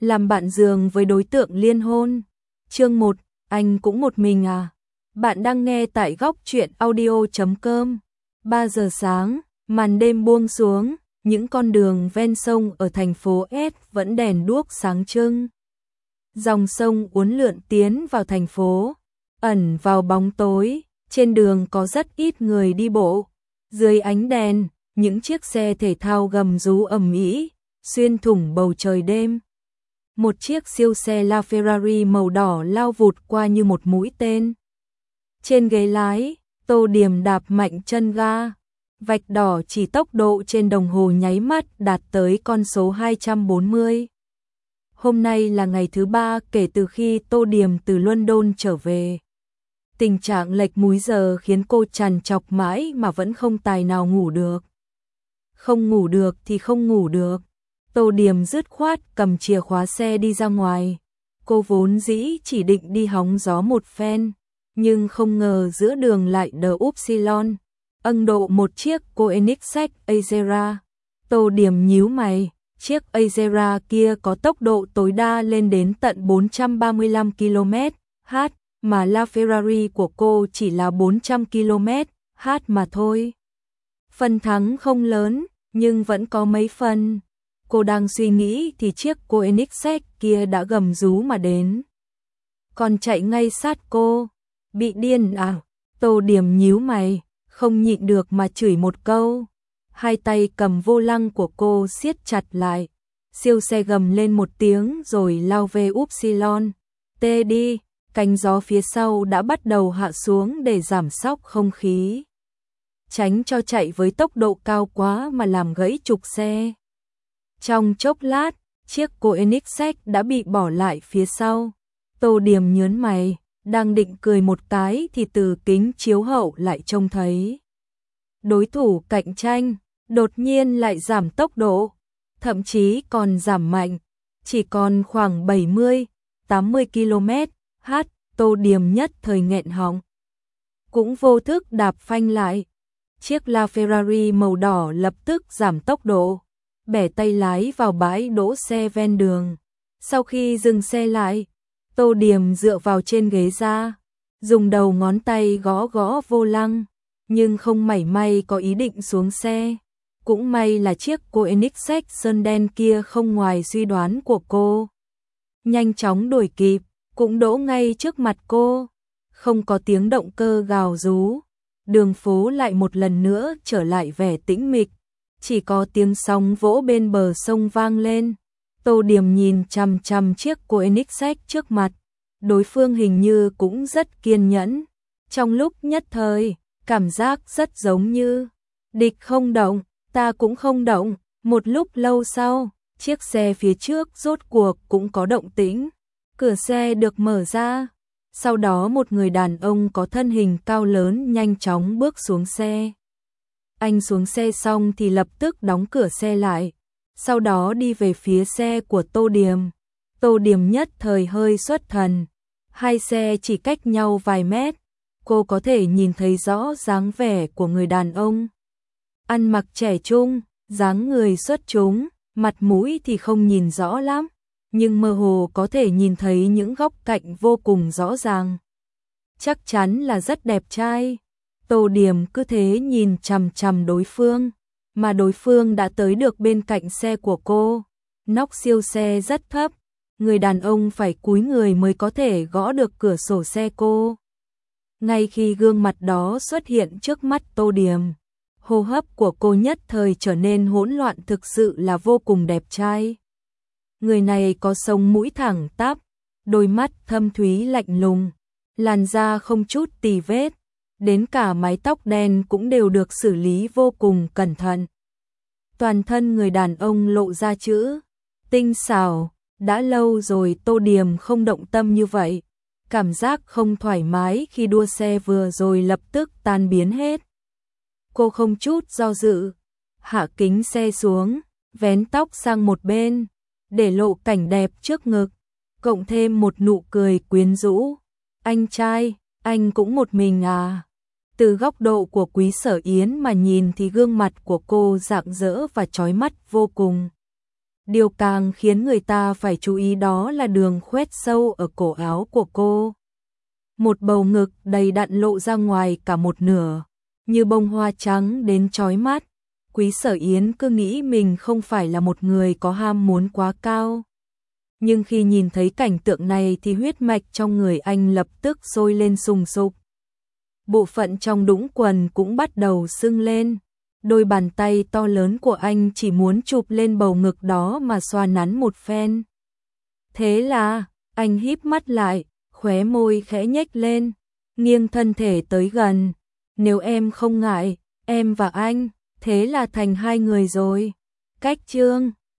làm bạn giường với đối tượng liên hôn. Chương 1, anh cũng một mình à? Bạn đang nghe tại góc truyện audio.com. 3 giờ sáng, màn đêm buông xuống, những con đường ven sông ở thành phố S vẫn đèn đuốc sáng trưng. Dòng sông uốn lượn tiến vào thành phố, ẩn vào bóng tối, trên đường có rất ít người đi bộ. Dưới ánh đèn, những chiếc xe thể thao gầm rú ầm ĩ, xuyên thủng bầu trời đêm. Một chiếc siêu xe LaFerrari màu đỏ lao vụt qua như một mũi tên. Trên ghế lái, Tô Điểm đạp mạnh chân ga. Vạch đỏ chỉ tốc độ trên đồng hồ nháy mắt đạt tới con số 240. Hôm nay là ngày thứ 3 kể từ khi Tô Điểm từ London trở về. Tình trạng lệch múi giờ khiến cô trằn trọc mãi mà vẫn không tài nào ngủ được. Không ngủ được thì không ngủ được. Tô Điểm dứt khoát cầm chìa khóa xe đi ra ngoài. Cô vốn dĩ chỉ định đi hóng gió một phen, nhưng không ngờ giữa đường lại đờ Upsilon, ân độ một chiếc Koenigsegg Azera. Tô Điểm nhíu mày, chiếc Azera kia có tốc độ tối đa lên đến tận 435 km/h, mà LaFerrari của cô chỉ là 400 km/h mà thôi. Phần thắng không lớn, nhưng vẫn có mấy phần. Cô đang suy nghĩ thì chiếc Koenigsegg kia đã gầm rú mà đến. Còn chạy ngay sát cô. Bị điên à? Tô Điểm nhíu mày, không nhịn được mà chửi một câu. Hai tay cầm vô lăng của cô siết chặt lại. Siêu xe gầm lên một tiếng rồi lao về Upsilon. Tê đi, cánh gió phía sau đã bắt đầu hạ xuống để giảm sóc không khí. Tránh cho chạy với tốc độ cao quá mà làm gãy trục xe. Trong chốc lát, chiếc Koenigsegg đã bị bỏ lại phía sau. Tô Điểm nhớn mày, đang định cười một cái thì từ kính chiếu hậu lại trông thấy đối thủ cạnh tranh đột nhiên lại giảm tốc độ, thậm chí còn giảm mạnh, chỉ còn khoảng 70-80 km/h. Tô Điểm nhất thời nghẹn họng, cũng vô thức đạp phanh lại. Chiếc LaFerrari màu đỏ lập tức giảm tốc độ, bẻ tay lái vào bãi đỗ xe ven đường. Sau khi dừng xe lại, Tô Điểm dựa vào trên ghế ra, dùng đầu ngón tay gõ gõ vô lăng, nhưng không mảy may có ý định xuống xe. Cũng may là chiếc Koenigsegg sơn đen kia không ngoài suy đoán của cô. Nhanh chóng đuổi kịp, cũng đỗ ngay trước mặt cô. Không có tiếng động cơ gào rú, đường phố lại một lần nữa trở lại vẻ tĩnh mịch. Chỉ có tiếng sóng vỗ bên bờ sông vang lên. Tô Điểm nhìn chằm chằm chiếc Koenigsegg trước mặt. Đối phương hình như cũng rất kiên nhẫn. Trong lúc nhất thời, cảm giác rất giống như địch không động, ta cũng không động. Một lúc lâu sau, chiếc xe phía trước rốt cuộc cũng có động tĩnh. Cửa xe được mở ra. Sau đó một người đàn ông có thân hình cao lớn nhanh chóng bước xuống xe. Anh xuống xe xong thì lập tức đóng cửa xe lại, sau đó đi về phía xe của Tô Điểm. Tô Điểm nhất thời hơi xuất thần, hai xe chỉ cách nhau vài mét, cô có thể nhìn thấy rõ dáng vẻ của người đàn ông. Ăn mặc trẻ trung, dáng người xuất chúng, mặt mũi thì không nhìn rõ lắm, nhưng mơ hồ có thể nhìn thấy những góc cạnh vô cùng rõ ràng. Chắc chắn là rất đẹp trai. Tô Điểm cứ thế nhìn chằm chằm đối phương, mà đối phương đã tới được bên cạnh xe của cô. Nóc siêu xe rất thấp, người đàn ông phải cúi người mới có thể gõ được cửa sổ xe cô. Ngay khi gương mặt đó xuất hiện trước mắt Tô Điểm, hô hấp của cô nhất thời trở nên hỗn loạn, thực sự là vô cùng đẹp trai. Người này có sống mũi thẳng tắp, đôi mắt thâm thúy lạnh lùng, làn da không chút tì vết. Đến cả mái tóc đen cũng đều được xử lý vô cùng cẩn thận. Toàn thân người đàn ông lộ ra chữ tinh xảo, đã lâu rồi Tô Điểm không động tâm như vậy. Cảm giác không thoải mái khi đua xe vừa rồi lập tức tan biến hết. Cô không chút do dự, hạ kính xe xuống, vén tóc sang một bên, để lộ cảnh đẹp trước ngực, cộng thêm một nụ cười quyến rũ. Anh trai, anh cũng một mình à? Từ góc độ của Quý Sở Yến mà nhìn thì gương mặt của cô rạng rỡ và chói mắt vô cùng. Điều càng khiến người ta phải chú ý đó là đường khoét sâu ở cổ áo của cô. Một bầu ngực đầy đặn lộ ra ngoài cả một nửa, như bông hoa trắng đến chói mắt. Quý Sở Yến cứ nghĩ mình không phải là một người có ham muốn quá cao. Nhưng khi nhìn thấy cảnh tượng này thì huyết mạch trong người anh lập tức sôi lên sùng sục. Bộ phận trong đũng quần cũng bắt đầu sưng lên. Đôi bàn tay to lớn của anh chỉ muốn chụp lên bầu ngực đó mà xoa nắn một phen. Thế là, anh híp mắt lại, khóe môi khẽ nhếch lên, nghiêng thân thể tới gần. Nếu em không ngại, em và anh, thế là thành hai người rồi. Cách chương